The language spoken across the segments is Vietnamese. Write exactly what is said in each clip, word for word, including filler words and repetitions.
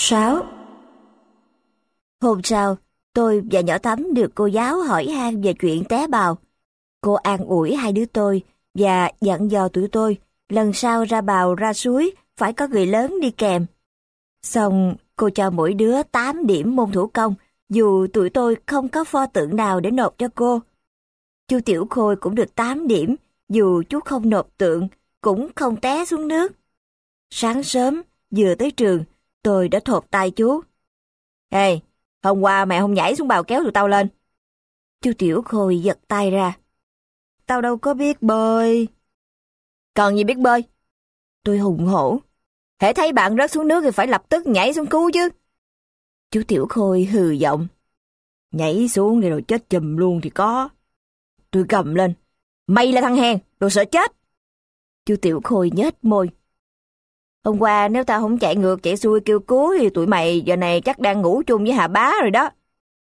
sáu. Hôm sau, tôi và nhỏ Thắm được cô giáo hỏi han về chuyện té bào. Cô an ủi hai đứa tôi và dặn dò tụi tôi lần sau ra bào ra suối phải có người lớn đi kèm. Xong, cô cho mỗi đứa tám điểm môn thủ công, dù tụi tôi không có pho tượng nào để nộp cho cô. Chú Tiểu Khôi cũng được tám điểm, dù chú không nộp tượng, cũng không té xuống nước. Sáng sớm, vừa tới trường, tôi đã thột tay chú. Ê, hôm qua mẹ không nhảy xuống bào kéo tụi tao lên. Chú Tiểu Khôi giật tay ra. Tao đâu có biết bơi. Còn gì biết bơi? Tôi hùng hổ. Hễ thấy bạn rớt xuống nước thì phải lập tức nhảy xuống cứu chứ. Chú Tiểu Khôi hừ giọng. Nhảy xuống để rồi chết chùm luôn thì có. Tôi gầm lên. Mày là thằng hèn, đồ sợ chết. Chú Tiểu Khôi nhếch môi. Hôm qua nếu tao không chạy ngược chạy xuôi kêu cứu thì tụi mày giờ này chắc đang ngủ chung với Hà Bá rồi đó.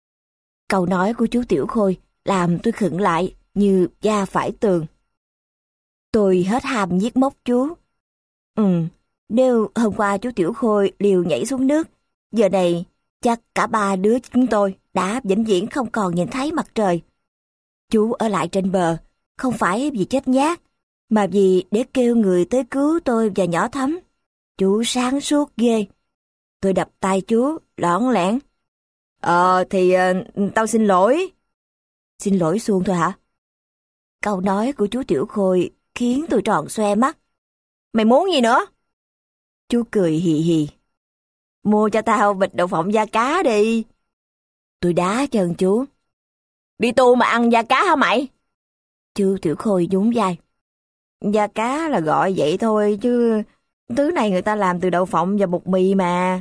Câu nói của chú Tiểu Khôi làm tôi khựng lại như da phải tường. Tôi hết hàm giết móc chú. Ừ, nếu hôm qua chú Tiểu Khôi liều nhảy xuống nước, giờ này chắc cả ba đứa chúng tôi đã vĩnh viễn không còn nhìn thấy mặt trời. Chú ở lại trên bờ, không phải vì chết nhát, mà vì để kêu người tới cứu tôi và nhỏ Thắm. Chú sáng suốt ghê. Tôi đập tay chú, lõng lẻn. Ờ, thì uh, tao xin lỗi. Xin lỗi xuông thôi hả? Câu nói của chú Tiểu Khôi khiến tôi tròn xoe mắt. Mày muốn gì nữa? Chú cười hì hì. Mua cho tao bịch đậu phộng da cá đi. Tôi đá chân chú. Đi tu mà ăn da cá hả mày? Chú Tiểu Khôi nhún vai. Da cá là gọi vậy thôi chứ thứ này người ta làm từ đậu phộng và bột mì mà.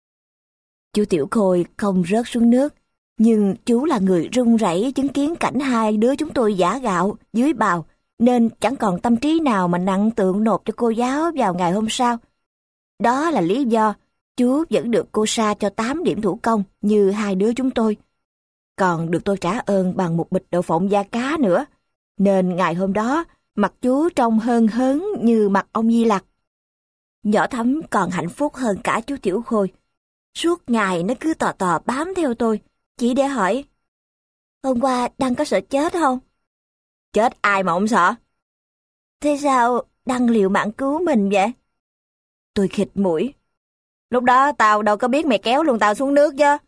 Chú Tiểu Khôi không rớt xuống nước, nhưng chú là người run rẩy chứng kiến cảnh hai đứa chúng tôi giã gạo dưới bào, nên chẳng còn tâm trí nào mà nặng tượng nộp cho cô giáo vào ngày hôm sau. Đó là lý do chú vẫn được cô Sa cho tám điểm thủ công như hai đứa chúng tôi. Còn được tôi trả ơn bằng một bịch đậu phộng da cá nữa, nên ngày hôm đó mặt chú trông hơn hớn như mặt ông Di Lặc. Nhỏ Thắm còn hạnh phúc hơn cả chú Tiểu Khôi. Suốt ngày nó cứ tò tò bám theo tôi, chỉ để hỏi. Hôm qua Đăng có sợ chết không? Chết ai mà không sợ? Thế sao Đăng liều mạng cứu mình vậy? Tôi khịt mũi. Lúc đó tao đâu có biết mày kéo luôn tao xuống nước chứ.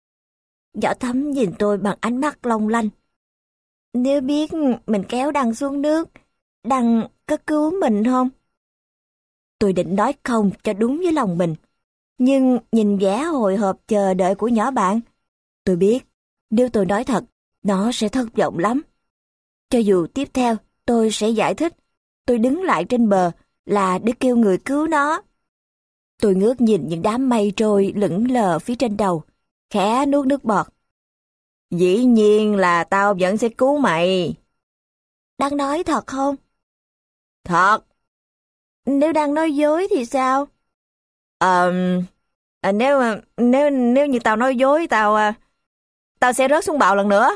Nhỏ Thắm nhìn tôi bằng ánh mắt long lanh. Nếu biết mình kéo Đăng xuống nước, Đăng có cứu mình không? Tôi định nói không cho đúng với lòng mình. Nhưng nhìn vẻ hồi hộp chờ đợi của nhỏ bạn, tôi biết nếu tôi nói thật, nó sẽ thất vọng lắm. Cho dù tiếp theo tôi sẽ giải thích, tôi đứng lại trên bờ là để kêu người cứu nó. Tôi ngước nhìn những đám mây trôi lững lờ phía trên đầu, khẽ nuốt nước bọt. Dĩ nhiên là tao vẫn sẽ cứu mày. Đang nói thật không? Thật. Nếu đang nói dối thì sao? Ờ... À, nếu nếu nếu như tao nói dối, tao tao sẽ rớt xuống bào lần nữa.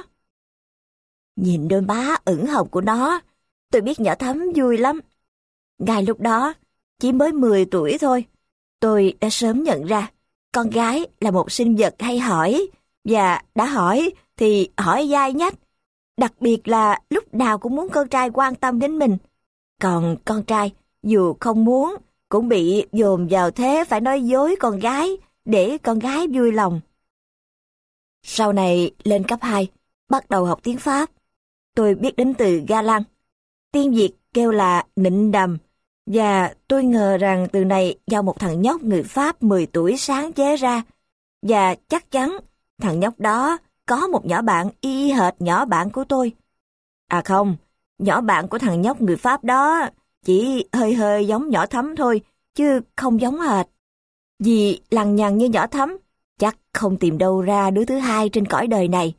Nhìn đôi má ửng hồng của nó, tôi biết nhỏ Thắm vui lắm. Ngay lúc đó, chỉ mới mười tuổi thôi, tôi đã sớm nhận ra con gái là một sinh vật hay hỏi, và đã hỏi thì hỏi dai nhách, đặc biệt là lúc nào cũng muốn con trai quan tâm đến mình. Còn con trai, dù không muốn, cũng bị dồn vào thế phải nói dối con gái để con gái vui lòng. Sau này lên cấp hai, bắt đầu học tiếng Pháp. Tôi biết đến từ ga lăng. Tiếng Việt kêu là nịnh đầm, và tôi ngờ rằng từ này do một thằng nhóc người Pháp mười tuổi sáng chế ra, và chắc chắn thằng nhóc đó có một nhỏ bạn y hệt nhỏ bạn của tôi. À không, nhỏ bạn của thằng nhóc người Pháp đó chỉ hơi hơi giống nhỏ Thắm thôi, chứ không giống hệt. Vì lằng nhằng như nhỏ Thắm, chắc không tìm đâu ra đứa thứ hai trên cõi đời này.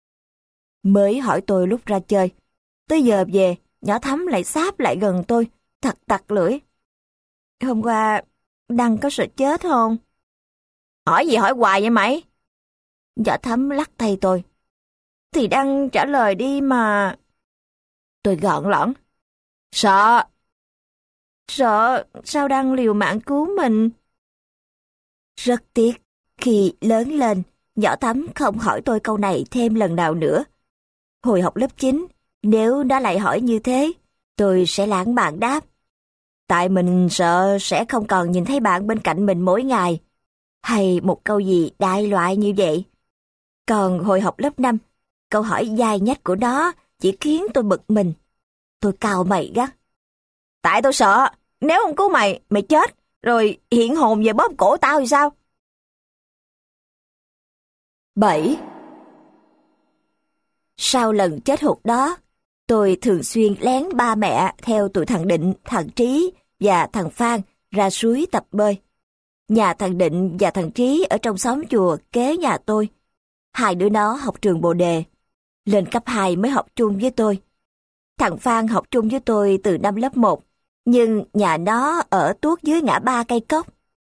Mới hỏi tôi lúc ra chơi, tới giờ về, nhỏ Thắm lại sáp lại gần tôi, thật tặc lưỡi. Hôm qua, Đăng có sợ chết không? Hỏi gì hỏi hoài vậy mày? Nhỏ Thắm lắc tay tôi. Thì Đăng trả lời đi mà. Tôi gọn lõn. Sợ. Sợ sao Đăng liều mạng cứu mình? Rất tiếc, Khi lớn lên, nhỏ Thắm không hỏi tôi câu này thêm lần nào nữa. Hồi học lớp chín, nếu nó lại hỏi như thế, tôi sẽ lãng mạn đáp. Tại mình sợ sẽ không còn nhìn thấy bạn bên cạnh mình mỗi ngày. Hay một câu gì đại loại như vậy. Còn hồi học lớp năm, câu hỏi dai nhách của nó chỉ khiến tôi bực mình. Tôi cau mày gắt. Tại tôi sợ, nếu không cứu mày, mày chết, rồi hiện hồn về bóp cổ tao thì sao? bảy. Sau lần chết hụt đó, tôi thường xuyên lén ba mẹ theo tụi thằng Định, thằng Trí và thằng Phan ra suối tập bơi. Nhà thằng Định và thằng Trí ở trong xóm chùa kế nhà tôi. Hai đứa nó học trường Bồ Đề. Lên cấp hai mới học chung với tôi. Thằng Phan học chung với tôi từ năm lớp một, nhưng nhà nó ở tuốt dưới ngã ba cây cốc.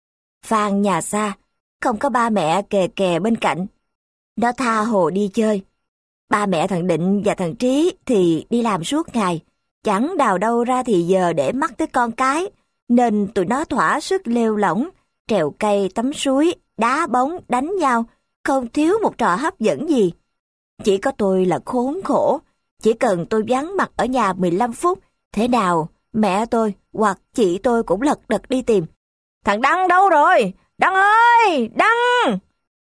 Phan nhà xa, không có ba mẹ kè kè bên cạnh. Nó tha hồ đi chơi. Ba mẹ thằng Định và thằng Trí thì đi làm suốt ngày, chẳng đào đâu ra thì giờ để mắt tới con cái, nên tụi nó thỏa sức lêu lỏng, trèo cây, tắm suối, đá bóng, đánh nhau, không thiếu một trò hấp dẫn gì. Chỉ có tôi là khốn khổ, chỉ cần tôi vắng mặt ở nhà mười lăm phút, thế nào mẹ tôi hoặc chị tôi cũng lật đật đi tìm. Thằng Đăng đâu rồi? Đăng ơi! Đăng!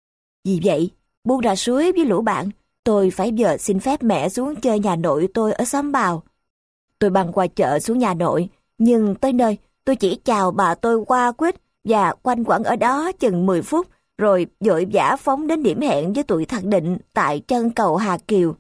Vì vậy, buông ra suối với lũ bạn, tôi phải vờ xin phép mẹ xuống chơi nhà nội tôi ở xóm Bào. Tôi băng qua chợ xuống nhà nội, nhưng tới nơi tôi chỉ chào bà tôi qua quýt và quanh quẩn ở đó chừng mười phút, rồi vội vã phóng đến điểm hẹn với tụi thằng Định tại chân cầu Hà Kiều.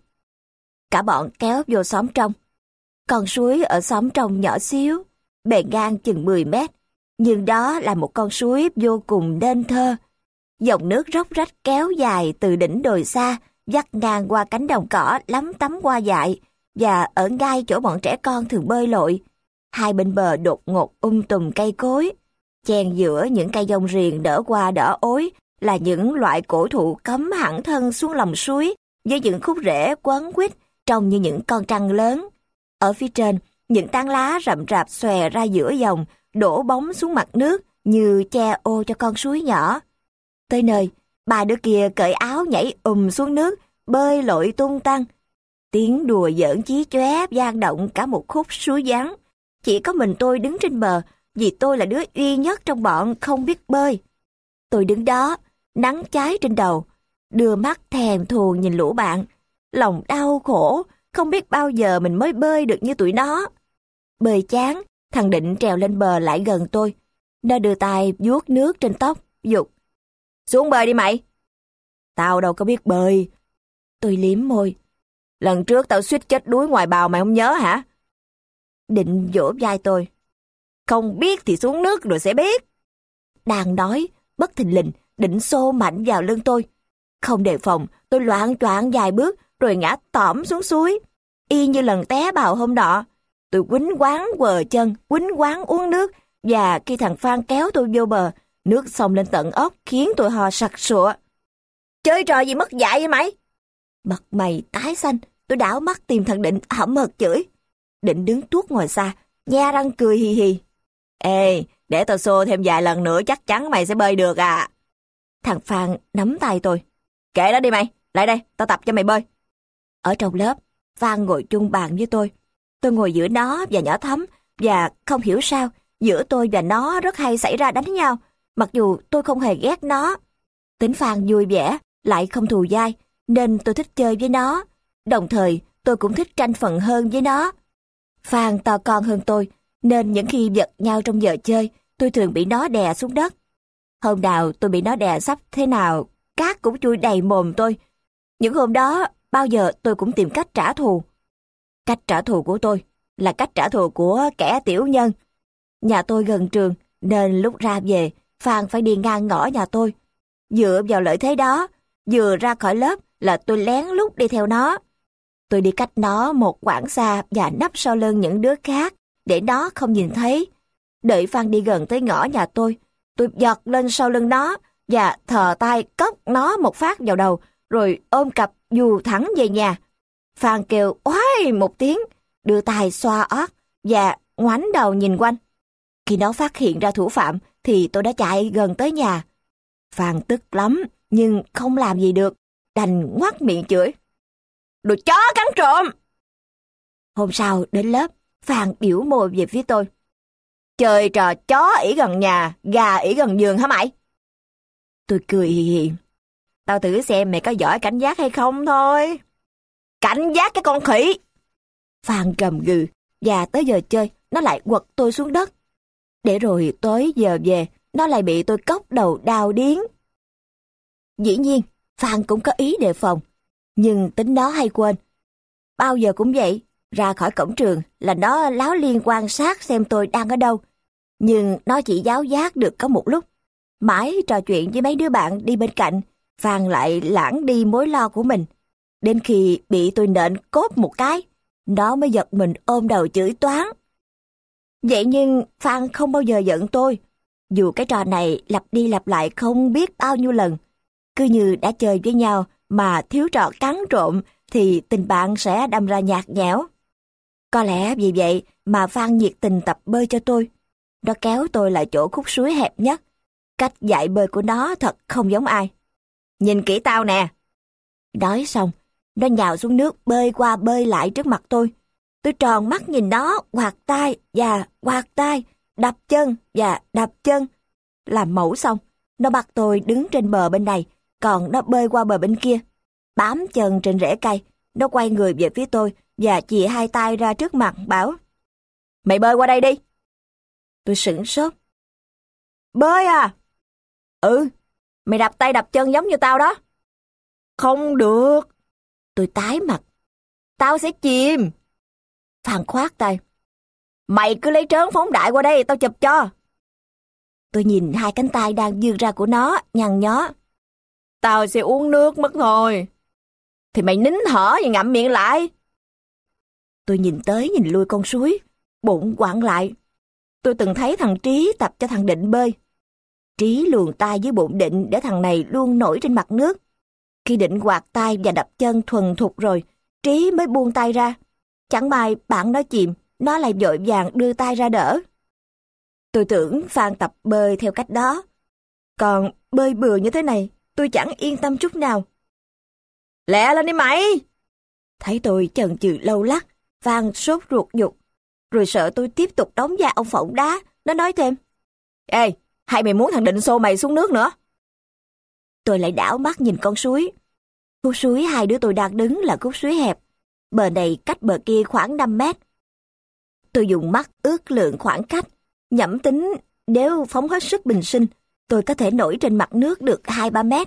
Cả bọn kéo vô xóm trong. Con suối ở xóm trong nhỏ xíu, bề ngang chừng mười mét, nhưng đó là một con suối vô cùng nên thơ. Dòng nước róc rách kéo dài từ đỉnh đồi xa, vắt ngang qua cánh đồng cỏ lắm tắm hoa dại, và ở ngay chỗ bọn trẻ con thường bơi lội. Hai bên bờ đột ngột um tùm cây cối, chèn giữa những cây dông riềng đỡ qua đỡ ối là những loại cổ thụ cắm hẳn thân xuống lòng suối với những khúc rễ quấn quýt trông như những con trăng lớn. Ở phía trên, những tán lá rậm rạp xòe ra giữa dòng, đổ bóng xuống mặt nước như che ô cho con suối nhỏ. Tới nơi, ba đứa kia cởi áo nhảy ùm xuống nước, bơi lội tung tăng. Tiếng đùa giỡn chí chóe vang động cả một khúc suối vắng. Chỉ có mình tôi đứng trên bờ, vì tôi là đứa duy nhất trong bọn không biết bơi. Tôi đứng đó, nắng cháy trên đầu, đưa mắt thèm thuồng nhìn lũ bạn. Lòng đau khổ, không biết bao giờ mình mới bơi được như tụi nó. Bơi chán, thằng Định trèo lên bờ lại gần tôi. Nó đưa tay vuốt nước trên tóc, giục. Xuống bơi đi mày. Tao đâu có biết bơi. Tôi liếm môi. Lần trước tao suýt chết đuối ngoài bào mày không nhớ hả? Định vỗ vai tôi. Không biết thì xuống nước rồi sẽ biết. Đang nói, bất thình lình, Định xô mạnh vào lưng tôi. Không đề phòng, tôi loạng choạng vài bước rồi ngã tõm xuống suối. Y như lần té bào hôm nọ. Tôi quýnh quáng quờ chân, quýnh quáng uống nước, và khi thằng Phan kéo tôi vô bờ, nước xông lên tận ốc khiến tôi ho sặc sụa. Chơi trò gì mất dạy vậy mày? Mặt mày tái xanh, tôi đảo mắt tìm thằng Định hậm hực chửi. Định đứng tuốt ngoài xa, nhe răng cười hì hì. Ê, để tao xô thêm vài lần nữa chắc chắn mày sẽ bơi được à. Thằng Phan nắm tay tôi. Kệ đó đi mày, lại đây, tao tập cho mày bơi. Ở trong lớp, Phan ngồi chung bàn với tôi. Tôi ngồi giữa nó và nhỏ Thắm, và không hiểu sao, giữa tôi và nó rất hay xảy ra đánh nhau, mặc dù tôi không hề ghét nó. Tính Phan vui vẻ, lại không thù dai, nên tôi thích chơi với nó. Đồng thời, tôi cũng thích tranh phần hơn với nó. Phan to con hơn tôi, nên những khi giật nhau trong giờ chơi, tôi thường bị nó đè xuống đất. Hôm nào tôi bị nó đè sắp thế nào, cát cũng chui đầy mồm tôi. Những hôm đó, bao giờ tôi cũng tìm cách trả thù. Cách trả thù của tôi là cách trả thù của kẻ tiểu nhân. Nhà tôi gần trường, nên lúc ra về, Phan phải đi ngang ngõ nhà tôi. Dựa vào lợi thế đó, vừa ra khỏi lớp là tôi lén lút đi theo nó. Tôi đi cách nó một quãng xa và nấp sau lưng những đứa khác để nó không nhìn thấy. Đợi Phan đi gần tới ngõ nhà tôi, tôi giật lên sau lưng nó và thò tay cốc nó một phát vào đầu, rồi ôm cặp dù thẳng về nhà. Phan kêu oái một tiếng, đưa tay xoa ót và ngoảnh đầu nhìn quanh. Khi nó phát hiện ra thủ phạm thì tôi đã chạy gần tới nhà. Phan tức lắm, nhưng không làm gì được, đành ngoác miệng chửi. Đồ chó cắn trộm! Hôm sau đến lớp, Phan biểu môi về phía tôi. Chơi trò chó ỉ gần nhà, gà ỉ gần giường hả mày? Tôi cười hì hì. Tao thử xem mày có giỏi cảnh giác hay không thôi. Cảnh giác cái con khỉ! Phan gầm gừ, và tới giờ chơi, nó lại quật tôi xuống đất. Để rồi tối giờ về, nó lại bị tôi cốc đầu đau điếng. Dĩ nhiên, Phan cũng có ý đề phòng, nhưng tính nó hay quên. Bao giờ cũng vậy, ra khỏi cổng trường là nó láo liên quan sát xem tôi đang ở đâu. Nhưng nó chỉ giáo giác được có một lúc. Mãi trò chuyện với mấy đứa bạn đi bên cạnh, Phan lại lãng đi mối lo của mình. Đến khi bị tôi nện cốt một cái, nó mới giật mình ôm đầu chửi toán. Vậy nhưng Phan không bao giờ giận tôi, dù cái trò này lặp đi lặp lại không biết bao nhiêu lần. Cứ như đã chơi với nhau mà thiếu trò cắn trộm thì tình bạn sẽ đâm ra nhạt nhẽo. Có lẽ vì vậy mà Phan nhiệt tình tập bơi cho tôi. Nó kéo tôi lại chỗ khúc suối hẹp nhất. Cách dạy bơi của nó thật không giống ai. Nhìn kỹ tao nè. Nói xong, nó nhào xuống nước bơi qua bơi lại trước mặt tôi. Tôi tròn mắt nhìn nó, quạt tay và quạt tay, đập chân và đập chân. Làm mẫu xong, nó bắt tôi đứng trên bờ bên này, còn nó bơi qua bờ bên kia. Bám chân trên rễ cây, nó quay người về phía tôi và chìa hai tay ra trước mặt, bảo: Mày bơi qua đây đi. Tôi sửng sốt. Bơi à? Ừ, mày đập tay đập chân giống như tao đó. Không được. Tôi tái mặt. Tao sẽ chìm. Phan khoát tay. Mày cứ lấy trớn phóng đại qua đây, tao chụp cho. Tôi nhìn hai cánh tay đang vươn ra của nó, nhăn nhó. Tao sẽ uống nước mất thôi. Thì mày nín thở và ngậm miệng lại. Tôi nhìn tới nhìn lui con suối, bụng quặn lại. Tôi từng thấy thằng Trí tập cho thằng Định bơi. Trí luồn tay dưới bụng Định để thằng này luôn nổi trên mặt nước. Khi Định quạt tay và đập chân thuần thục rồi, Trí mới buông tay ra. Chẳng may bạn nó chìm, nó lại vội vàng đưa tay ra đỡ. Tôi tưởng Phan tập bơi theo cách đó. Còn bơi bừa như thế này, tôi chẳng yên tâm chút nào. Lẹ lên đi mày! Thấy tôi chần chừ lâu lắc, Phan sốt ruột giục. Rồi sợ tôi tiếp tục đóng vai ông phỏng đá, nó nói thêm. Ê, hay mày muốn thằng Định xô mày xuống nước nữa? Tôi lại đảo mắt nhìn con suối. Khúc suối hai đứa tôi đang đứng là khúc suối hẹp. Bờ này cách bờ kia khoảng năm mét. Tôi dùng mắt ước lượng khoảng cách, nhẩm tính nếu phóng hết sức bình sinh, tôi có thể nổi trên mặt nước được hai ba mét.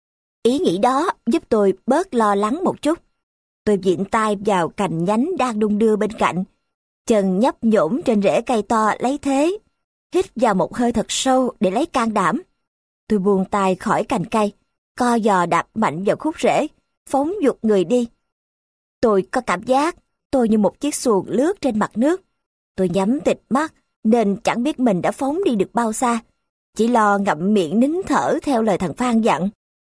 Ý nghĩ đó giúp tôi bớt lo lắng một chút. Tôi vịn tay vào cành nhánh đang đung đưa bên cạnh, chân nhấp nhổm trên rễ cây to lấy thế, hít vào một hơi thật sâu để lấy can đảm. Tôi buông tay khỏi cành cây, co giò đạp mạnh vào khúc rễ, phóng giục người đi. Tôi có cảm giác tôi như một chiếc xuồng lướt trên mặt nước. Tôi nhắm tịt mắt nên chẳng biết mình đã phóng đi được bao xa, chỉ lo ngậm miệng nín thở theo lời thằng Phan dặn.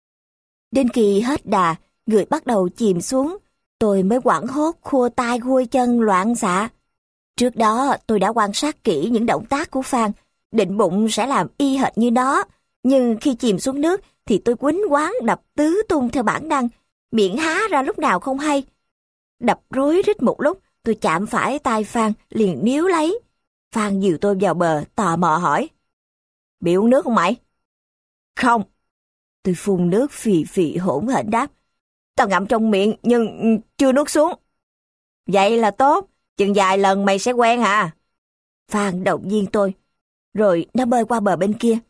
Đến khi hết đà, người bắt đầu chìm xuống, tôi mới hoảng hốt khua tay khui chân loạn xạ. Trước đó tôi đã quan sát kỹ những động tác của Phan, định bụng sẽ làm y hệt như nó, nhưng khi chìm xuống nước thì tôi quýnh quáng đập tứ tung theo bản năng, miệng há ra lúc nào không hay. Đập rối rít một lúc, tôi chạm phải tay Phan liền níu lấy. Phan dìu tôi vào bờ, tò mò hỏi. Bị uống nước không mày? Không. Tôi phun nước phì phì hỗn hển đáp. Tao ngậm trong miệng nhưng chưa nuốt xuống. Vậy là tốt, chừng vài lần mày sẽ quen hả? Phan động viên tôi, rồi nó bơi qua bờ bên kia.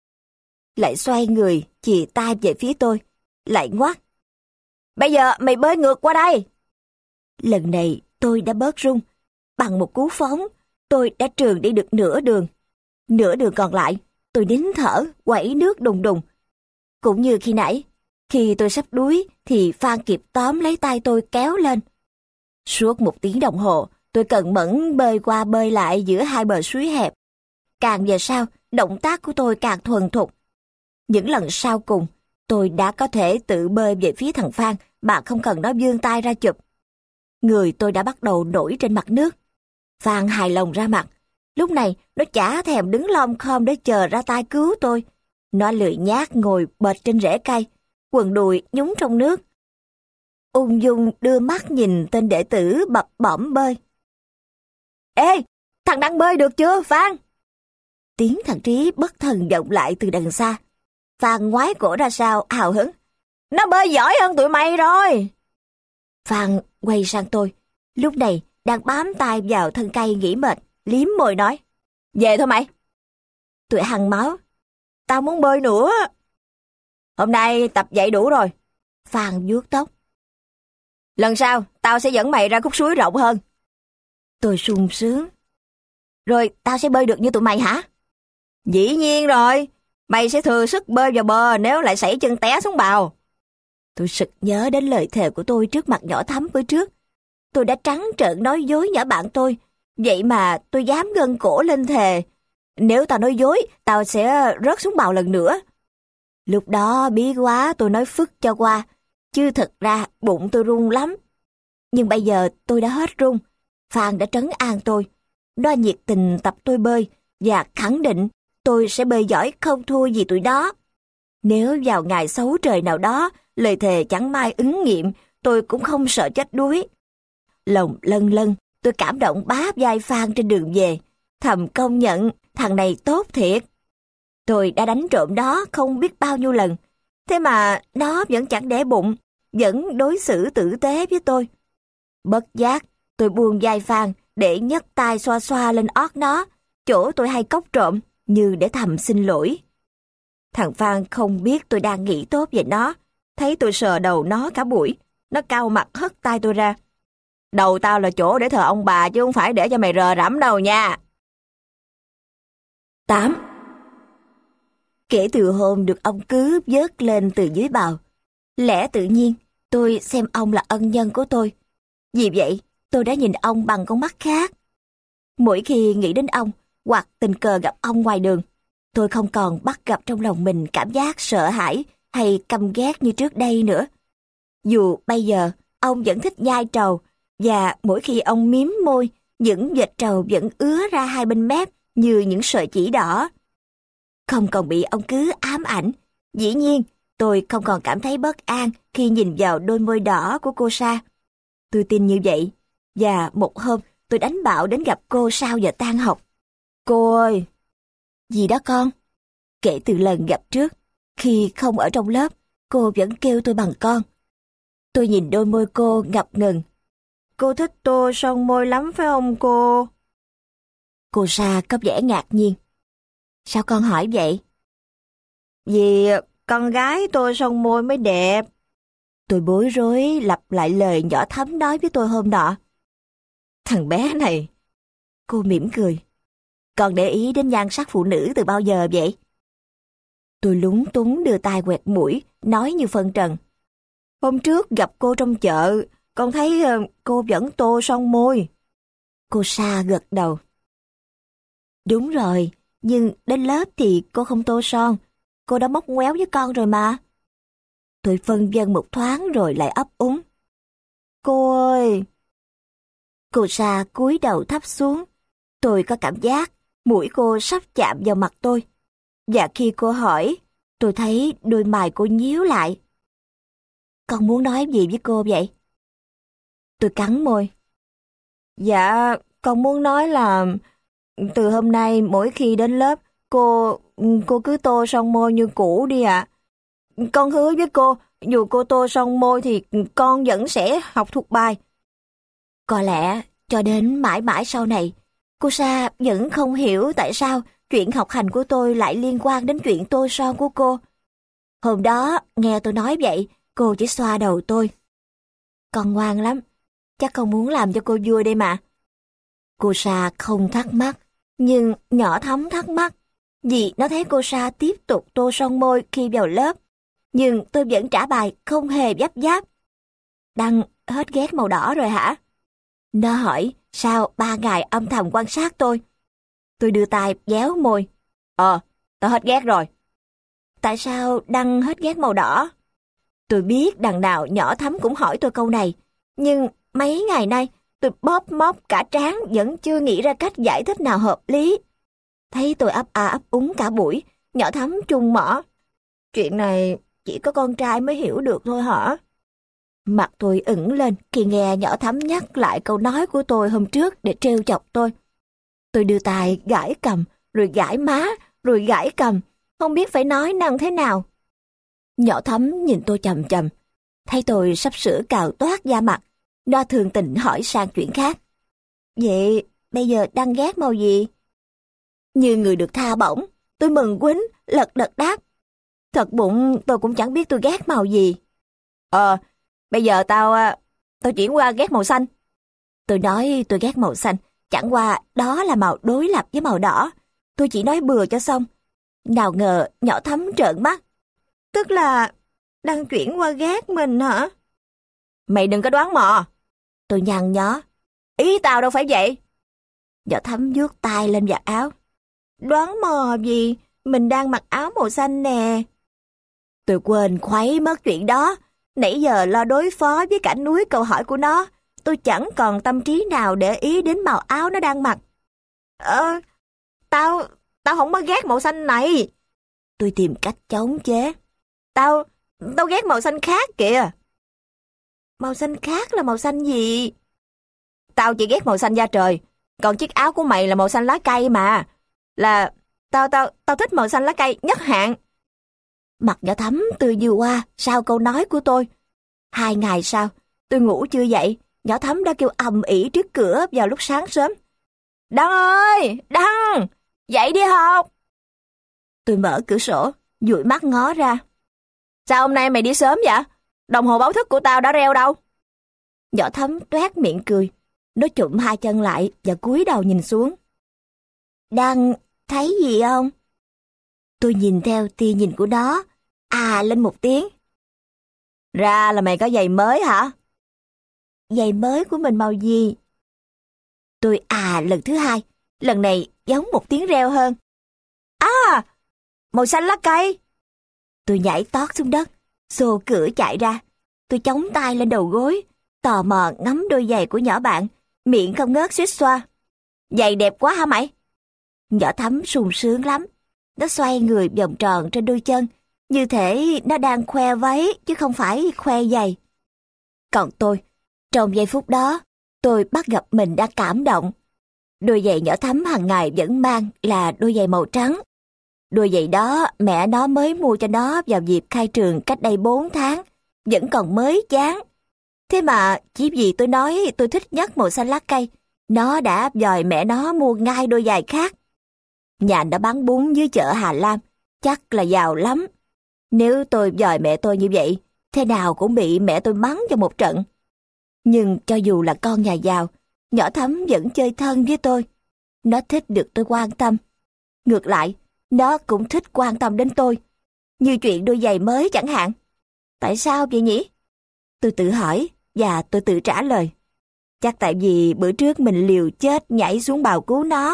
Lại xoay người, chìa tay về phía tôi, lại ngoắt. Bây giờ mày bơi ngược qua đây. Lần này tôi đã bớt run. Bằng một cú phóng, tôi đã trườn đi được nửa đường. Nửa đường còn lại, tôi nín thở, quẩy nước đùng đùng. Cũng như khi nãy, khi tôi sắp đuối thì Phan kịp tóm lấy tay tôi kéo lên. Suốt một tiếng đồng hồ, tôi cẩn mẫn bơi qua bơi lại giữa hai bờ suối hẹp. Càng về sau, động tác của tôi càng thuần thục. Những lần sau cùng, tôi đã có thể tự bơi về phía thằng Phan mà không cần nó vươn tay ra chụp. Người tôi đã bắt đầu nổi trên mặt nước. Phan hài lòng ra mặt. Lúc này, nó chả thèm đứng lom khom để chờ ra tay cứu tôi. Nó lười nhác ngồi bệt trên rễ cây, quần đùi nhúng trong nước. Ung dung đưa mắt nhìn tên đệ tử bập bõm bơi. Ê, thằng đang bơi được chưa, Phan? Tiếng thằng Trí bất thần vọng lại từ đằng xa. Phan ngoái cổ ra sau hào hứng. Nó bơi giỏi hơn tụi mày rồi. Phan quay sang tôi, lúc này đang bám tay vào thân cây nghỉ mệt, liếm môi nói. Về thôi mày. Tụi hằng máu. Tao muốn bơi nữa. Hôm nay tập dậy đủ rồi. Phan vuốt tóc. Lần sau, tao sẽ dẫn mày ra khúc suối rộng hơn. Tôi sung sướng. Rồi tao sẽ bơi được như tụi mày hả? Dĩ nhiên rồi. Mày sẽ thừa sức bơi vào bờ nếu lại sảy chân té xuống bào. Tôi sực nhớ đến lời thề của tôi trước mặt nhỏ Thắm bữa trước. Tôi đã trắng trợn nói dối nhỏ bạn tôi. Vậy mà tôi dám gân cổ lên thề. Nếu tao nói dối, tao sẽ rớt xuống bào lần nữa. Lúc đó bí quá tôi nói phức cho qua. Chứ thật ra bụng tôi run lắm. Nhưng bây giờ tôi đã hết run. Phan đã trấn an tôi. Nó nhiệt tình tập tôi bơi và khẳng định tôi sẽ bơi giỏi không thua gì tụi đó. Nếu vào ngày xấu trời nào đó, lời thề chẳng may ứng nghiệm, tôi cũng không sợ chết đuối. Lòng lân lân, tôi cảm động bá vai Phan trên đường về, thầm công nhận thằng này tốt thiệt. Tôi đã đánh trộm đó không biết bao nhiêu lần, thế mà nó vẫn chẳng để bụng, vẫn đối xử tử tế với tôi. Bất giác, tôi buông vai Phan để nhấc tay xoa xoa lên ót nó, chỗ tôi hay cốc trộm, như để thầm xin lỗi. Thằng Phan không biết tôi đang nghĩ tốt về nó, thấy tôi sờ đầu nó cả buổi, nó cau mặt hất tay tôi ra. Đầu tao là chỗ để thờ ông bà chứ không phải để cho mày rờ rẫm đâu nha. tám. Kể từ hôm được ông cứu vớt lên từ dưới bào, lẽ tự nhiên tôi xem ông là ân nhân của tôi. Vì vậy, tôi đã nhìn ông bằng con mắt khác. Mỗi khi nghĩ đến ông, hoặc tình cờ gặp ông ngoài đường, tôi không còn bắt gặp trong lòng mình cảm giác sợ hãi hay căm ghét như trước đây nữa. Dù bây giờ, ông vẫn thích nhai trầu, và mỗi khi ông miếm môi, những vệt trầu vẫn ứa ra hai bên mép như những sợi chỉ đỏ. Không còn bị ông cứ ám ảnh, dĩ nhiên tôi không còn cảm thấy bất an khi nhìn vào đôi môi đỏ của cô Sa. Tôi tin như vậy, và một hôm tôi đánh bạo đến gặp cô sau giờ tan học. Cô ơi! Gì đó con? Kể từ lần gặp trước, khi không ở trong lớp, cô vẫn kêu tôi bằng con. Tôi nhìn đôi môi cô ngập ngừng. Cô thích tô son môi lắm phải không cô? Cô Sa có vẻ ngạc nhiên. Sao con hỏi vậy? Vì con gái tô son môi mới đẹp. Tôi bối rối lặp lại lời nhỏ Thắm nói với tôi hôm nọ. Thằng bé này. Cô mỉm cười. Con để ý đến nhan sắc phụ nữ từ bao giờ vậy? Tôi lúng túng đưa tay quẹt mũi, nói như phân trần. Hôm trước gặp cô trong chợ, con thấy cô vẫn tô son môi. Cô Sa gật đầu. Đúng rồi, nhưng đến lớp thì cô không tô son. Cô đã móc ngoéo với con rồi mà. Tôi phân vân một thoáng rồi lại ấp úng. Cô ơi! Cô Sa cúi đầu thấp xuống. Tôi có cảm giác mũi cô sắp chạm vào mặt tôi. Và khi cô hỏi, tôi thấy đôi mày cô nhíu lại. Con muốn nói gì với cô vậy? Tôi cắn môi. Dạ, con muốn nói là từ hôm nay mỗi khi đến lớp, cô cô cứ tô son môi như cũ đi ạ. À. Con hứa với cô, dù cô tô son môi thì con vẫn sẽ học thuộc bài. Có lẽ cho đến mãi mãi sau này, cô Sa vẫn không hiểu tại sao chuyện học hành của tôi lại liên quan đến chuyện tô son của cô. Hôm đó, nghe tôi nói vậy, cô chỉ xoa đầu tôi. Con ngoan lắm, chắc con muốn làm cho cô vui đây mà. Cô Sa không thắc mắc, nhưng nhỏ Thắm thắc mắc, vì nó thấy cô Sa tiếp tục tô son môi khi vào lớp. Nhưng tôi vẫn trả bài không hề giáp giáp. Đăng hết ghét màu đỏ rồi hả? Nó hỏi sau ba ngày âm thầm quan sát tôi. Tôi đưa tay déo môi. Ờ, tao hết ghét rồi. Tại sao Đăng hết ghét màu đỏ? Tôi biết đằng nào nhỏ Thắm cũng hỏi tôi câu này. Nhưng mấy ngày nay tôi bóp móp cả trán vẫn chưa nghĩ ra cách giải thích nào hợp lý. Thấy tôi ấp a ấp úng cả buổi, nhỏ Thắm trung mỏ. Chuyện này chỉ có con trai mới hiểu được thôi hả? Mặt tôi ửng lên khi nghe nhỏ Thắm nhắc lại câu nói của tôi hôm trước để trêu chọc tôi. Tôi đưa tay gãi cầm, rồi gãi má, rồi gãi cầm, không biết phải nói năng thế nào. Nhỏ Thắm nhìn tôi chằm chằm, thấy tôi sắp sửa cào toát da mặt, nó thường tình hỏi sang chuyện khác. Vậy bây giờ đang ghét màu gì? Như người được tha bổng, tôi mừng quýnh, lật đật đáp. Thật bụng tôi cũng chẳng biết tôi ghét màu gì. Ờ, bây giờ tao tao chuyển qua ghét màu xanh. Tôi nói tôi ghét màu xanh, chẳng qua đó là màu đối lập với màu đỏ. Tôi chỉ nói bừa cho xong. Nào ngờ nhỏ Thắm trợn mắt. Tức là đang chuyển qua ghét mình hả? Mày đừng có đoán mò. Tôi nhăn nhó. Ý tao đâu phải vậy. Nhỏ Thắm vuốt tay lên vạt áo. Đoán mò gì? Mình đang mặc áo màu xanh nè. Tôi quên khuấy mất chuyện đó. Nãy giờ lo đối phó với cả núi câu hỏi của nó. Tôi chẳng còn tâm trí nào để ý đến màu áo nó đang mặc. Ờ, tao, tao không có ghét màu xanh này. Tôi tìm cách chống chế. Tao, tao ghét màu xanh khác kìa. Màu xanh khác là màu xanh gì? Tao chỉ ghét màu xanh da trời. Còn chiếc áo của mày là màu xanh lá cây mà. Là, tao, tao, tao thích màu xanh lá cây nhất hạn. Mặt nhỏ Thắm tươi như hoa sau câu nói của tôi. Hai ngày sau, tôi ngủ chưa dậy, nhỏ Thắm đã kêu ầm ĩ trước cửa vào lúc sáng sớm. Đăng ơi, Đăng, dậy đi học. Tôi mở cửa sổ, dụi mắt ngó ra. Sao hôm nay mày đi sớm vậy? Đồng hồ báo thức của tao đã reo đâu? Nhỏ Thắm toét miệng cười. Nó chụm hai chân lại và cúi đầu nhìn xuống. Đăng, thấy gì không? Tôi nhìn theo tia nhìn của nó, à lên một tiếng. Ra là mày có giày mới hả? Giày mới của mình màu gì? Tôi à lần thứ hai, lần này giống một tiếng reo hơn. À, màu xanh lá cây. Tôi nhảy tót xuống đất, xô cửa chạy ra. Tôi chống tay lên đầu gối, tò mò ngắm đôi giày của nhỏ bạn, miệng không ngớt xuýt xoa. Giày đẹp quá hả mày? Nhỏ Thắm sung sướng lắm. Nó xoay người vòng tròn trên đôi chân, như thể nó đang khoe váy chứ không phải khoe giày. Còn tôi, trong giây phút đó, tôi bắt gặp mình đã cảm động. Đôi giày nhỏ Thắm hàng ngày vẫn mang là đôi giày màu trắng. Đôi giày đó mẹ nó mới mua cho nó vào dịp khai trường cách đây bốn tháng, vẫn còn mới chán. Thế mà chỉ vì tôi nói tôi thích nhất màu xanh lá cây, nó đã dòi mẹ nó mua ngay đôi giày khác. Nhà nó bán bún dưới chợ Hà Lam, chắc là giàu lắm. Nếu tôi dòi mẹ tôi như vậy, thế nào cũng bị mẹ tôi mắng cho một trận. Nhưng cho dù là con nhà giàu, nhỏ Thắm vẫn chơi thân với tôi. Nó thích được tôi quan tâm. Ngược lại, nó cũng thích quan tâm đến tôi. Như chuyện đôi giày mới chẳng hạn. Tại sao vậy nhỉ? Tôi tự hỏi và tôi tự trả lời. Chắc tại vì bữa trước mình liều chết nhảy xuống bào cứu nó.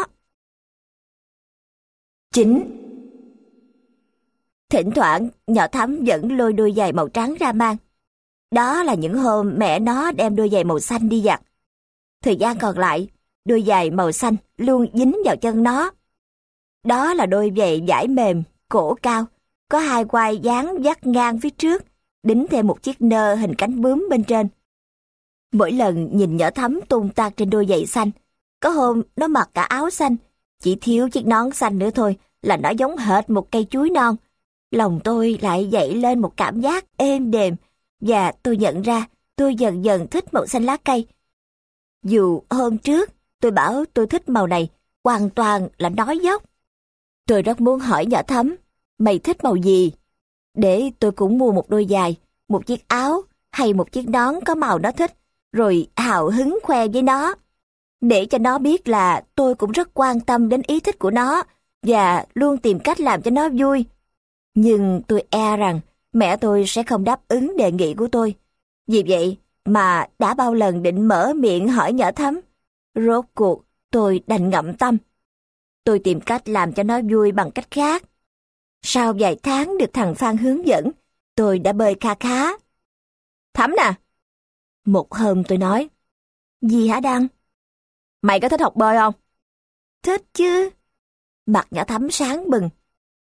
Chín. Thỉnh thoảng, nhỏ Thắm vẫn lôi đôi giày màu trắng ra mang. Đó là những hôm mẹ nó đem đôi giày màu xanh đi giặt. Thời gian còn lại, đôi giày màu xanh luôn dính vào chân nó. Đó là đôi giày vải mềm, cổ cao, có hai quai dán vắt ngang phía trước, đính thêm một chiếc nơ hình cánh bướm bên trên. Mỗi lần nhìn nhỏ Thắm tung tăng trên đôi giày xanh, có hôm nó mặc cả áo xanh, chỉ thiếu chiếc nón xanh nữa thôi là nó giống hệt một cây chuối non. Lòng tôi lại dậy lên một cảm giác êm đềm, và tôi nhận ra tôi dần dần thích màu xanh lá cây. Dù hôm trước tôi bảo tôi thích màu này, hoàn toàn là nói dốc. Tôi rất muốn hỏi nhỏ Thắm, mày thích màu gì? Để tôi cũng mua một đôi giày, một chiếc áo hay một chiếc nón có màu nó thích, rồi hào hứng khoe với nó. Để cho nó biết là tôi cũng rất quan tâm đến ý thích của nó và luôn tìm cách làm cho nó vui. Nhưng tôi e rằng mẹ tôi sẽ không đáp ứng đề nghị của tôi. Vì vậy mà đã bao lần định mở miệng hỏi nhỏ Thắm. Rốt cuộc tôi đành ngậm tâm. Tôi tìm cách làm cho nó vui bằng cách khác. Sau vài tháng được thằng Phan hướng dẫn, tôi đã bơi kha khá. Thắm nè! Một hôm tôi nói. Gì hả Đăng? Mày có thích học bơi không? Thích chứ. Mặt nhỏ Thắm sáng bừng.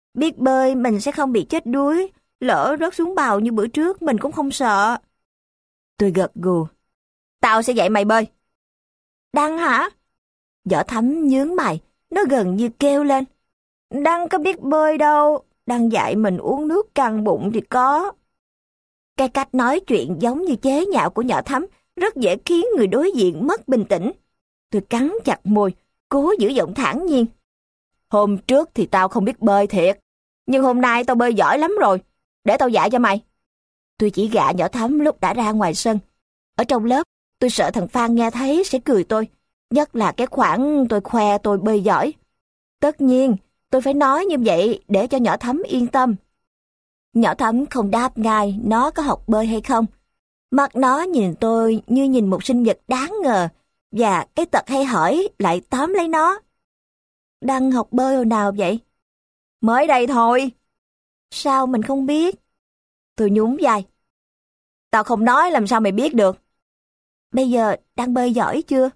Biết bơi mình sẽ không bị chết đuối, lỡ rớt xuống bào như bữa trước mình cũng không sợ. Tôi gật gù. Tao sẽ dạy mày bơi. Đăng hả? Võ Thắm nhướng mày, nó gần như kêu lên. Đăng có biết bơi đâu, Đăng dạy mình uống nước căng bụng thì có. Cái cách nói chuyện giống như chế nhạo của nhỏ Thắm rất dễ khiến người đối diện mất bình tĩnh. Tôi cắn chặt môi, cố giữ giọng thản nhiên. Hôm trước thì tao không biết bơi thiệt, nhưng hôm nay tao bơi giỏi lắm rồi, để tao dạy cho mày. Tôi chỉ gạ nhỏ Thắm lúc đã ra ngoài sân. Ở trong lớp, tôi sợ thằng Phan nghe thấy sẽ cười tôi, nhất là cái khoản tôi khoe tôi bơi giỏi. Tất nhiên, tôi phải nói như vậy để cho nhỏ Thắm yên tâm. Nhỏ Thắm không đáp ngay nó có học bơi hay không. Mặt nó nhìn tôi như nhìn một sinh vật đáng ngờ, và cái tật hay hỏi lại tóm lấy nó. Đăng học bơi hồi nào vậy? Mới đây thôi. Sao mình không biết? Tôi nhún vai. Tao không nói làm sao mày biết được. Bây giờ Đăng bơi giỏi chưa?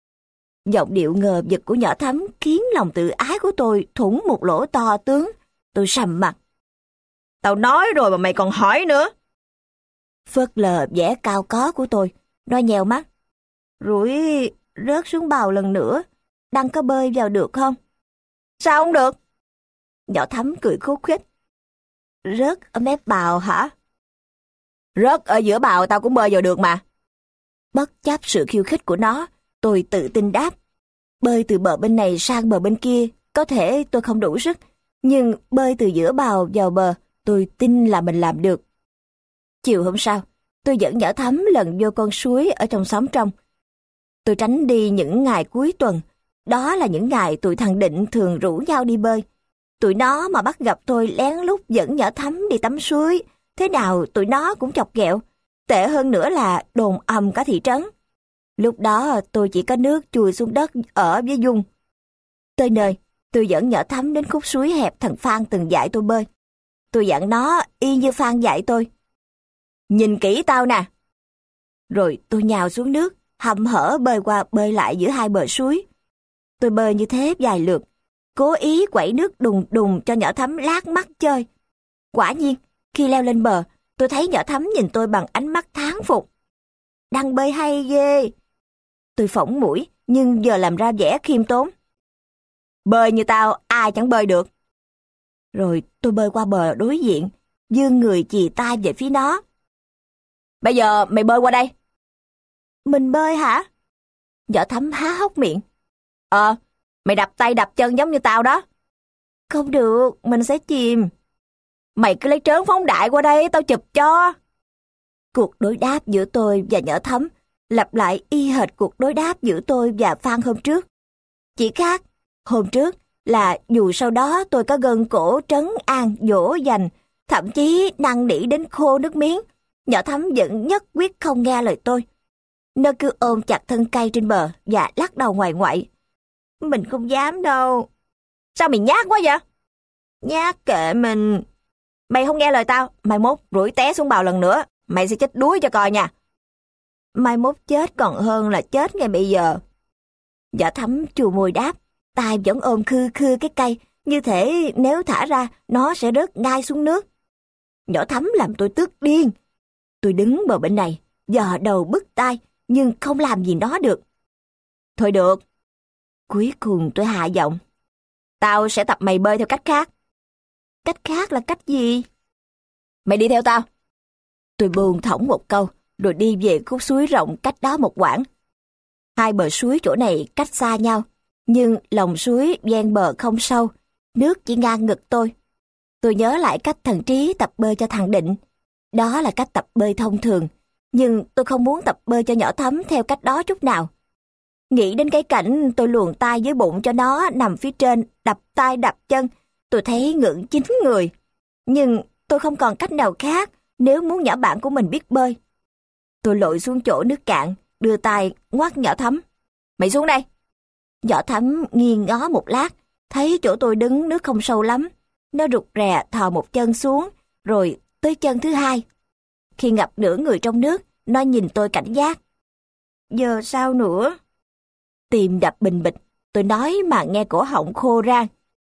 Giọng điệu ngờ vực của nhỏ Thắm khiến lòng tự ái của tôi thủng một lỗ to tướng. Tôi sầm mặt. Tao nói rồi mà mày còn hỏi nữa. Phớt lờ vẻ cao có của tôi, nó nhèo mắt. Rủi rớt xuống bào lần nữa, Đăng có bơi vào được không? Sao không được? Nhỏ Thắm cười khúc khích. Rớt ở mép bào hả? Rớt ở giữa bào tao cũng bơi vào được mà. Bất chấp sự khiêu khích của nó, tôi tự tin đáp. Bơi từ bờ bên này sang bờ bên kia, có thể tôi không đủ sức, nhưng bơi từ giữa bào vào bờ, tôi tin là mình làm được. Chiều hôm sau, tôi dẫn nhỏ Thắm lần vô con suối ở trong xóm trong. Tôi tránh đi những ngày cuối tuần, đó là những ngày tụi thằng Định thường rủ nhau đi bơi. Tụi nó mà bắt gặp tôi lén lút dẫn nhỏ Thắm đi tắm suối, thế nào tụi nó cũng chọc ghẹo. Tệ hơn nữa là đồn ầm cả thị trấn. Lúc đó tôi chỉ có nước chùi xuống đất ở với Dung. Tới nơi, tôi dẫn nhỏ Thắm đến khúc suối hẹp thằng Phan từng dạy tôi bơi. Tôi dặn nó y như Phan dạy tôi. Nhìn kỹ tao nè. Rồi tôi nhào xuống nước, hầm hở bơi qua bơi lại giữa hai bờ suối. Tôi bơi như thế vài lượt, cố ý quẩy nước đùng đùng cho nhỏ Thắm lác mắt chơi. Quả nhiên, khi leo lên bờ, tôi thấy nhỏ Thắm nhìn tôi bằng ánh mắt thán phục. Đăng bơi hay ghê. Tôi phỏng mũi, nhưng giờ làm ra vẻ khiêm tốn. Bơi như tao, ai chẳng bơi được. Rồi tôi bơi qua bờ đối diện, vươn người chì tay về phía nó. Bây giờ mày bơi qua đây. Mình bơi hả? Nhỏ Thắm há hốc miệng. Ờ, mày đập tay đập chân giống như tao đó. Không được, mình sẽ chìm. Mày cứ lấy trớn phóng đại qua đây, tao chụp cho. Cuộc đối đáp giữa tôi và nhỏ Thắm lặp lại y hệt cuộc đối đáp giữa tôi và Phan hôm trước. Chỉ khác, hôm trước là dù sau đó tôi có gân cổ trấn an dỗ dành, thậm chí năn nỉ đến khô nước miếng, nhỏ Thắm vẫn nhất quyết không nghe lời tôi. Nó cứ ôm chặt thân cây trên bờ và lắc đầu ngoài ngoại. Mình không dám đâu. Sao mày nhát quá vậy? Nhát kệ mình. Mày không nghe lời tao, mai mốt rủi té xuống bào lần nữa, mày sẽ chết đuối cho coi nha. Mai mốt chết còn hơn là chết ngay bây giờ. Võ Thắm chù môi đáp, tay vẫn ôm khư khư cái cây, như thể nếu thả ra nó sẽ rớt ngay xuống nước. Võ Thắm làm tôi tức điên. Tôi đứng bờ bên này, dò đầu bứt tai, nhưng không làm gì nó được. Thôi được. Cuối cùng tôi hạ giọng. Tao sẽ tập mày bơi theo cách khác. Cách khác là cách gì? Mày đi theo tao. Tôi buông thõng một câu, rồi đi về khúc suối rộng cách đó một quãng. Hai bờ suối chỗ này cách xa nhau, nhưng lòng suối ven bờ không sâu, nước chỉ ngang ngực tôi. Tôi nhớ lại cách thằng Trí tập bơi cho thằng Định. Đó là cách tập bơi thông thường, nhưng tôi không muốn tập bơi cho nhỏ Thắm theo cách đó chút nào. Nghĩ đến cái cảnh tôi luồn tay dưới bụng cho nó nằm phía trên, đập tay đập chân, tôi thấy ngượng chín người. Nhưng tôi không còn cách nào khác nếu muốn nhỏ bạn của mình biết bơi. Tôi lội xuống chỗ nước cạn, đưa tay ngoắt nhỏ Thắm. Mày xuống đây. Nhỏ Thắm nghiêng ngó một lát, thấy chỗ tôi đứng nước không sâu lắm. Nó rụt rè thò một chân xuống, rồi tới chân thứ hai. Khi ngập nửa người trong nước, nó nhìn tôi cảnh giác. Giờ sao nữa? Tim đập bình bịch, tôi nói mà nghe cổ họng khô rang.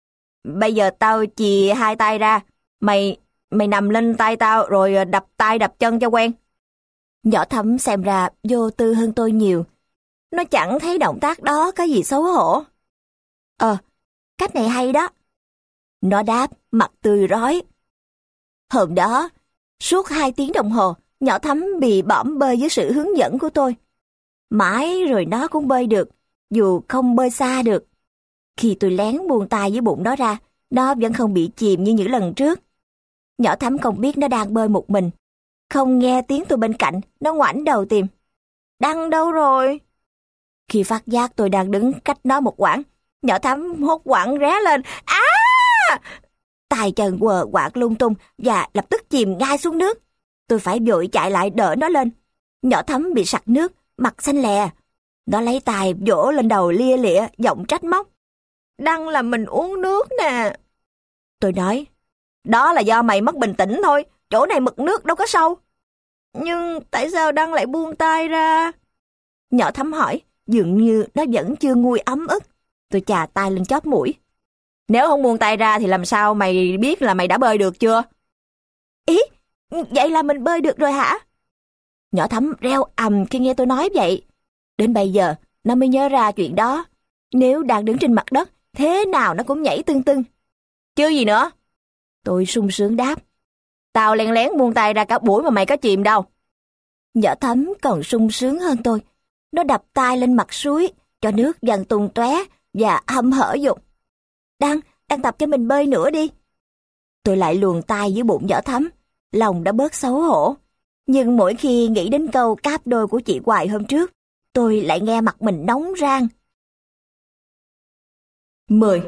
Bây giờ tao chì hai tay ra, mày mày nằm lên tay tao rồi đập tay đập chân cho quen. Nhỏ Thắm xem ra vô tư hơn tôi nhiều. Nó chẳng thấy động tác đó có gì xấu hổ. Ờ, cách này hay đó. Nó đáp, mặt tươi rói. Hôm đó, suốt hai tiếng đồng hồ, nhỏ Thắm bị bõm bơi dưới sự hướng dẫn của tôi. Mãi rồi nó cũng bơi được, dù không bơi xa được. Khi tôi lén buông tay dưới bụng nó ra, nó vẫn không bị chìm như những lần trước. Nhỏ Thắm không biết nó đang bơi một mình. Không nghe tiếng tôi bên cạnh, nó ngoảnh đầu tìm. Đăng đâu rồi? Khi phát giác tôi đang đứng cách nó một quãng, nhỏ Thắm hốt hoảng ré lên. Á! Tay chân quờ quạt lung tung và lập tức chìm ngay xuống nước. Tôi phải vội chạy lại đỡ nó lên. Nhỏ Thắm bị sặc nước, mặt xanh lè. Nó lấy tay vỗ lên đầu lia lịa, giọng trách móc. Đăng làm mình uống nước nè. Tôi nói, đó là do mày mất bình tĩnh thôi, chỗ này mực nước đâu có sâu. Nhưng tại sao Đăng lại buông tay ra? Nhỏ Thắm hỏi, dường như nó vẫn chưa nguôi ấm ức. Tôi chà tay lên chóp mũi. Nếu không buông tay ra thì làm sao mày biết là mày đã bơi được chưa? Ý, vậy là mình bơi được rồi hả? Nhỏ Thắm reo ầm khi nghe tôi nói vậy. Đến bây giờ, nó mới nhớ ra chuyện đó. Nếu đang đứng trên mặt đất, thế nào nó cũng nhảy tưng tưng. Chứ gì nữa? Tôi sung sướng đáp. Tao lén lén buông tay ra cả buổi mà mày có chìm đâu. Nhỏ Thắm còn sung sướng hơn tôi. Nó đập tay lên mặt suối, cho nước dần tung tóe và hăm hở dục. Đăng, Đăng tập cho mình bơi nữa đi. Tôi lại luồn tay dưới bụng nhỏ Thắm. Lòng đã bớt xấu hổ. Nhưng mỗi khi nghĩ đến câu cáp đôi của chị Hoài hôm trước, tôi lại nghe mặt mình nóng rang. mười.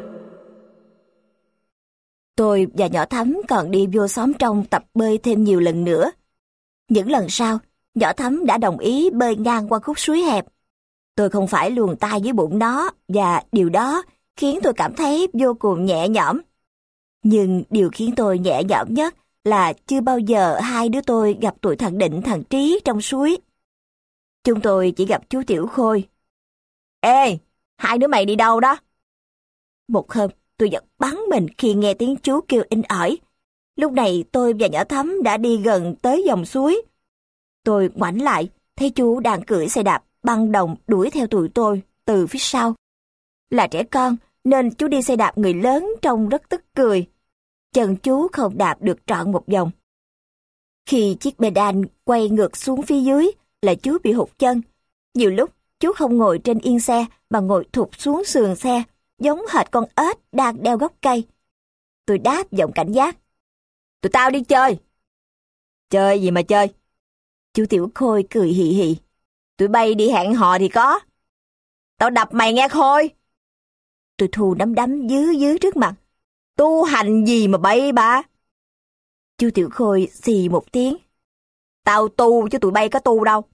Tôi và nhỏ Thắm còn đi vô xóm trong tập bơi thêm nhiều lần nữa. Những lần sau, nhỏ Thắm đã đồng ý bơi ngang qua khúc suối hẹp. Tôi không phải luồn tay dưới bụng nó và điều đó khiến tôi cảm thấy vô cùng nhẹ nhõm. Nhưng điều khiến tôi nhẹ nhõm nhất là chưa bao giờ hai đứa tôi gặp tụi thằng Định thằng Trí trong suối. Chúng tôi chỉ gặp chú Tiểu Khôi. Ê, hai đứa mày đi đâu đó? Một hôm, tôi giật bắn mình khi nghe tiếng chú kêu inh ỏi. Lúc này tôi và nhỏ Thắm đã đi gần tới dòng suối. Tôi ngoảnh lại, thấy chú đang cưỡi xe đạp băng đồng đuổi theo tụi tôi từ phía sau. Là trẻ con nên chú đi xe đạp người lớn trông rất tức cười. Chân chú không đạp được trọn một vòng. Khi chiếc pedal quay ngược xuống phía dưới là chú bị hụt chân. Nhiều lúc chú không ngồi trên yên xe mà ngồi thụt xuống sườn xe, giống hệt con ếch đang đeo gốc cây. Tôi đáp giọng cảnh giác. Tụi tao đi chơi. Chơi gì mà chơi? Chú Tiểu Khôi cười hì hì. Tụi bay đi hẹn hò thì có. Tao đập mày nghe Khôi. Tôi thu nắm đấm dứ dứ trước mặt. Tu hành gì mà bay ba? Chú Tiểu Khôi xì một tiếng. Tao tu chứ tụi bay có tu đâu.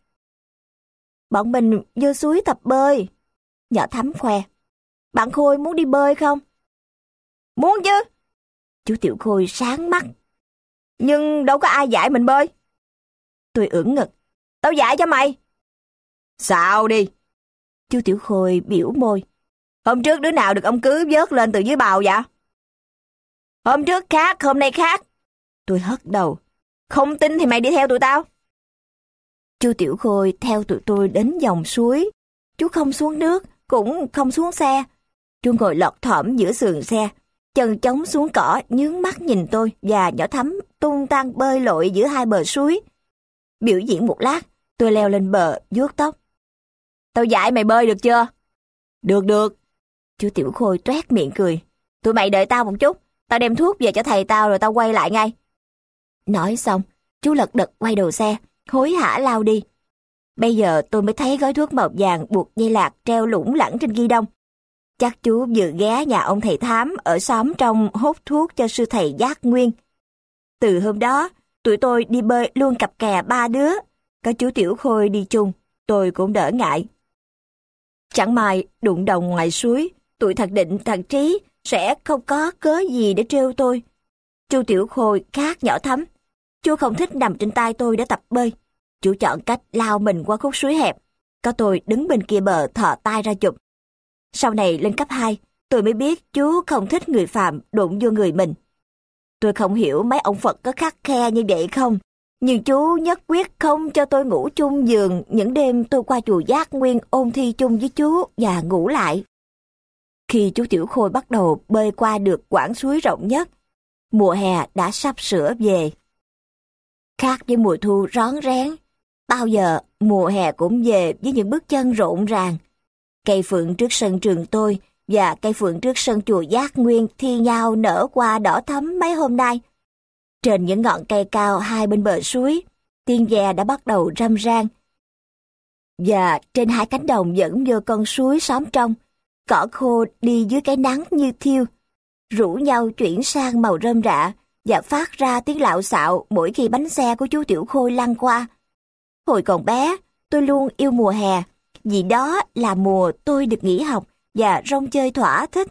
Bọn mình vô suối tập bơi. Nhỏ Thắm khoe. Bạn Khôi muốn đi bơi không? Muốn chứ. Chú Tiểu Khôi sáng mắt. Nhưng đâu có ai dạy mình bơi. Tôi ưỡn ngực. Tao dạy cho mày. Sao đi. Chú Tiểu Khôi biểu môi. Hôm trước đứa nào được ông Cứ vớt lên từ dưới bào vậy? Hôm trước khác, hôm nay khác. Tôi hất đầu. Không tin thì mày đi theo tụi tao. Chú Tiểu Khôi theo tụi tôi đến dòng suối. Chú không xuống nước, cũng không xuống xe. Chú ngồi lọt thỏm giữa sườn xe, chân chống xuống cỏ nhướng mắt nhìn tôi và nhỏ Thắm tung tăng bơi lội giữa hai bờ suối. Biểu diễn một lát, tôi leo lên bờ, vuốt tóc. Tao dạy mày bơi được chưa? Được được. Chú Tiểu Khôi toét miệng cười. Tụi mày đợi tao một chút, tao đem thuốc về cho thầy tao rồi tao quay lại ngay. Nói xong, chú lật đật quay đầu xe, hối hả lao đi. Bây giờ tôi mới thấy gói thuốc màu vàng buộc dây lạc treo lủng lẳng trên ghi đông. Chắc chú vừa ghé nhà ông thầy thám ở xóm trong hốt thuốc cho sư thầy Giác Nguyên. Từ hôm đó, tụi tôi đi bơi luôn cặp kè ba đứa. Có chú Tiểu Khôi đi chung, tôi cũng đỡ ngại. Chẳng may đụng đồng ngoài suối, tụi thằng Định thằng Trí sẽ không có cớ gì để trêu tôi. Chú Tiểu Khôi khác nhỏ Thắm. Chú không thích nằm trên tay tôi để tập bơi. Chú chọn cách lao mình qua khúc suối hẹp. Có tôi đứng bên kia bờ thò tay ra chụp. Sau này lên cấp hai, tôi mới biết chú không thích người phạm đụng vô người mình. Tôi không hiểu mấy ông Phật có khắt khe như vậy không, nhưng chú nhất quyết không cho tôi ngủ chung giường những đêm tôi qua chùa Giác Nguyên ôn thi chung với chú và ngủ lại. Khi chú Tiểu Khôi bắt đầu bơi qua được quãng suối rộng nhất, mùa hè đã sắp sửa về. Khác với mùa thu rón rén, bao giờ mùa hè cũng về với những bước chân rộn ràng. Cây phượng trước sân trường tôi và cây phượng trước sân chùa Giác Nguyên thi nhau nở qua đỏ thắm mấy hôm nay. Trên những ngọn cây cao hai bên bờ suối, tiếng ve đã bắt đầu râm ran. Và trên hai cánh đồng dẫn vô con suối xóm trong, cỏ khô đi dưới cái nắng như thiêu, rủ nhau chuyển sang màu rơm rạ và phát ra tiếng lạo xạo mỗi khi bánh xe của chú Tiểu Khôi lăn qua. Hồi còn bé, tôi luôn yêu mùa hè, vì đó là mùa tôi được nghỉ học và rong chơi thỏa thích.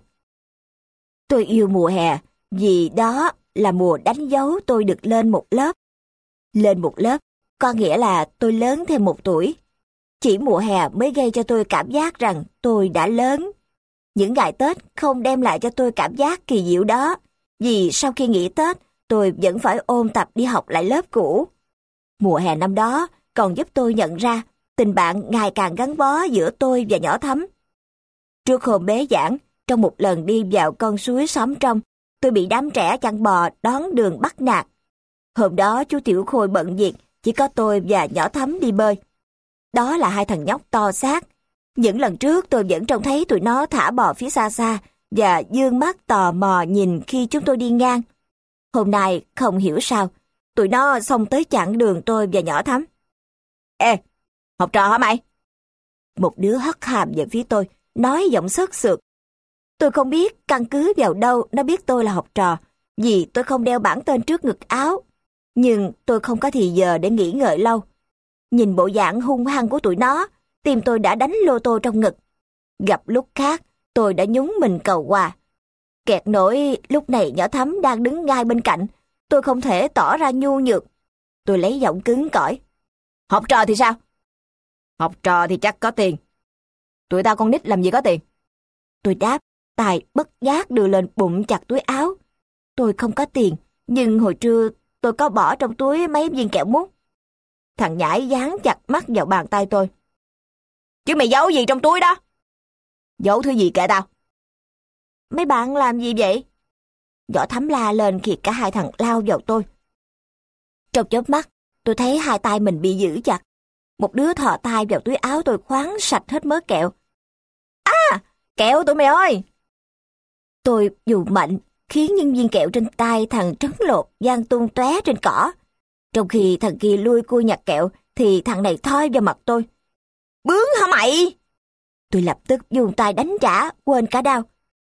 Tôi yêu mùa hè vì đó là mùa đánh dấu tôi được lên một lớp. Lên một lớp có nghĩa là tôi lớn thêm một tuổi. Chỉ mùa hè mới gây cho tôi cảm giác rằng tôi đã lớn. Những ngày Tết không đem lại cho tôi cảm giác kỳ diệu đó, vì sau khi nghỉ Tết, tôi vẫn phải ôn tập đi học lại lớp cũ. Mùa hè năm đó còn giúp tôi nhận ra tình bạn ngày càng gắn bó giữa tôi và nhỏ Thắm. Trước hôm bế giảng, trong một lần đi vào con suối xóm trong, tôi bị đám trẻ chăn bò đón đường bắt nạt. Hôm đó chú Tiểu Khôi bận việc, chỉ có tôi và nhỏ Thắm đi bơi. Đó là hai thằng nhóc to xác. Những lần trước tôi vẫn trông thấy tụi nó thả bò phía xa xa và dương mắt tò mò nhìn khi chúng tôi đi ngang. Hôm nay không hiểu sao, tụi nó xông tới chặn đường tôi và nhỏ Thắm. Ê, học trò hả mày? Một đứa hất hàm về phía tôi, nói giọng sất sượt. Tôi không biết căn cứ vào đâu nó biết tôi là học trò, vì tôi không đeo bảng tên trước ngực áo. Nhưng tôi không có thì giờ để nghĩ ngợi lâu. Nhìn bộ dạng hung hăng của tụi nó, tim tôi đã đánh lô tô trong ngực. Gặp lúc khác, tôi đã nhúng mình cầu hòa. Kẹt nổi lúc này nhỏ Thắm đang đứng ngay bên cạnh, tôi không thể tỏ ra nhu nhược. Tôi lấy giọng cứng cỏi. Học trò thì sao? Học trò thì chắc có tiền. Tụi tao con nít làm gì có tiền? Tôi đáp, tay bất giác đưa lên bụng chặt túi áo. Tôi không có tiền, nhưng hồi trưa tôi có bỏ trong túi mấy viên kẹo mút. Thằng nhãi dán chặt mắt vào bàn tay tôi. Chứ mày giấu gì trong túi đó? Giấu thứ gì kệ tao. Mấy bạn làm gì vậy? Võ Thắm la lên khi cả hai thằng lao vào tôi. Trong chớp mắt, tôi thấy hai tay mình bị giữ chặt. Một đứa thò tay vào túi áo tôi khoáng sạch hết mớ kẹo. À, kẹo tụi mày ơi! Tôi dù mạnh, khiến những viên kẹo trên tay thằng trấn lột văng tung tóe trên cỏ. Trong khi thằng kia lui cui nhặt kẹo, thì thằng này thoi vào mặt tôi. Bướng hả mày? Tôi lập tức dùng tay đánh trả, quên cả đau.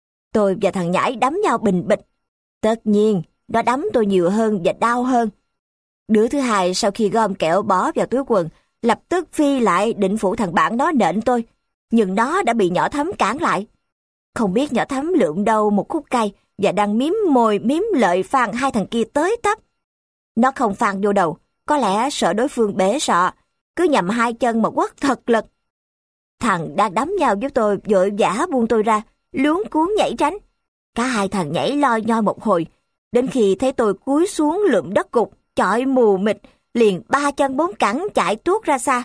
Tôi và thằng nhãi đấm nhau bình bịch. Tất nhiên, nó đấm tôi nhiều hơn và đau hơn. Đứa thứ hai sau khi gom kẹo bỏ vào túi quần, lập tức phi lại định phụ thằng bạn nó nện tôi. Nhưng nó đã bị nhỏ Thắm cản lại. Không biết nhỏ Thắm lượm đâu một khúc cây và đang miếm môi miếm lợi phang hai thằng kia tới tấp. Nó không phang vô đầu, có lẽ sợ đối phương bể sọ, cứ nhầm hai chân mà quất thật lực. Thằng đang đấm nhau với tôi vội vã buông tôi ra, luống cuống nhảy tránh. Cả hai thằng nhảy loi nhoi một hồi, đến khi thấy tôi cúi xuống lượm đất cục, chọi mù mịt, liền ba chân bốn cẳng chạy tuốt ra xa.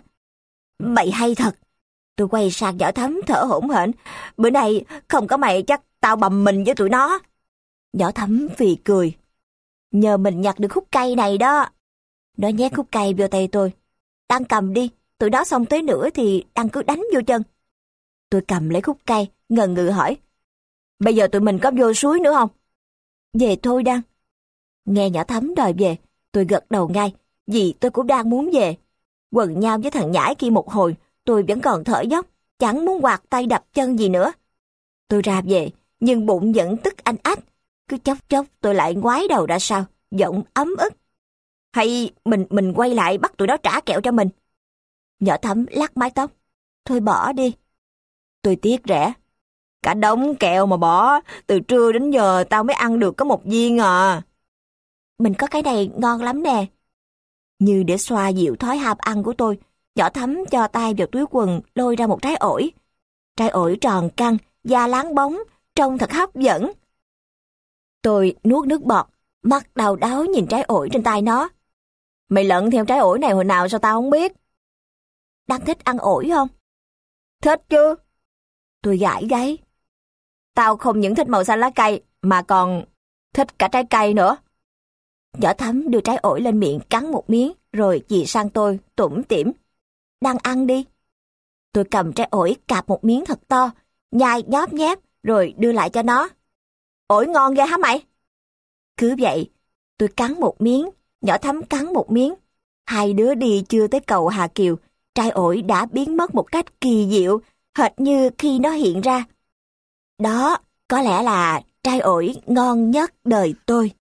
Mày hay thật! Tôi quay sang Võ Thắm thở hổn hển. Bữa nay không có mày chắc tao bầm mình với tụi nó. Võ Thắm phì cười. Nhờ mình nhặt được khúc cây này đó. Nó nhét khúc cây vô tay tôi. Đang cầm đi, tụi nó xong tới nữa thì đang cứ đánh vô chân. Tôi cầm lấy khúc cây, ngần ngừ hỏi. Bây giờ tụi mình có vô suối nữa không? Về thôi Đăng. Nghe nhỏ Thắm đòi về, tôi gật đầu ngay, vì tôi cũng đang muốn về. Quần nhau với thằng nhãi kia một hồi, tôi vẫn còn thở dốc, chẳng muốn quạt tay đập chân gì nữa. Tôi ra về, nhưng bụng vẫn tức anh ách. Cứ chốc chốc tôi lại ngoái đầu ra sau, giọng ấm ức. Hay mình mình quay lại bắt tụi nó trả kẹo cho mình. Nhỏ Thắm lắc mái tóc. Thôi bỏ đi. Tôi tiếc rẻ. Cả đống kẹo mà bỏ, từ trưa đến giờ tao mới ăn được có một viên à. Mình có cái này ngon lắm nè. Như để xoa dịu thói ham ăn của tôi, Nhỏ Thắm cho tay vào túi quần lôi ra một trái ổi. Trái ổi tròn căng, da láng bóng, trông thật hấp dẫn. Tôi nuốt nước bọt, mắt đau đáu nhìn trái ổi trên tay nó. Mày lận theo trái ổi này hồi nào sao tao không biết? Đang thích ăn ổi không? Thích chứ. Tôi gãi gáy. Tao không những thích màu xanh lá cây, mà còn thích cả trái cây nữa. Võ Thắm đưa trái ổi lên miệng cắn một miếng, rồi chì sang tôi, tủm tỉm. Đang ăn đi. Tôi cầm trái ổi cạp một miếng thật to, nhai nhóp nhép, rồi đưa lại cho nó. Ổi ngon ghê hả mày? Cứ vậy, tôi cắn một miếng, Nhỏ Thắm cắn một miếng. Hai đứa đi chưa tới cầu Hà Kiều, trái ổi đã biến mất một cách kỳ diệu, hệt như khi nó hiện ra. Đó có lẽ là trái ổi ngon nhất đời tôi.